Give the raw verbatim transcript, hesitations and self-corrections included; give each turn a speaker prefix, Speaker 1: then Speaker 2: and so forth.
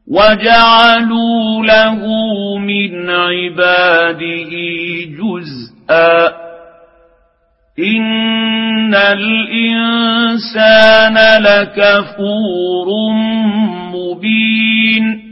Speaker 1: وجعلوا له من عباده جزءا إن الإنسان لكفور مبين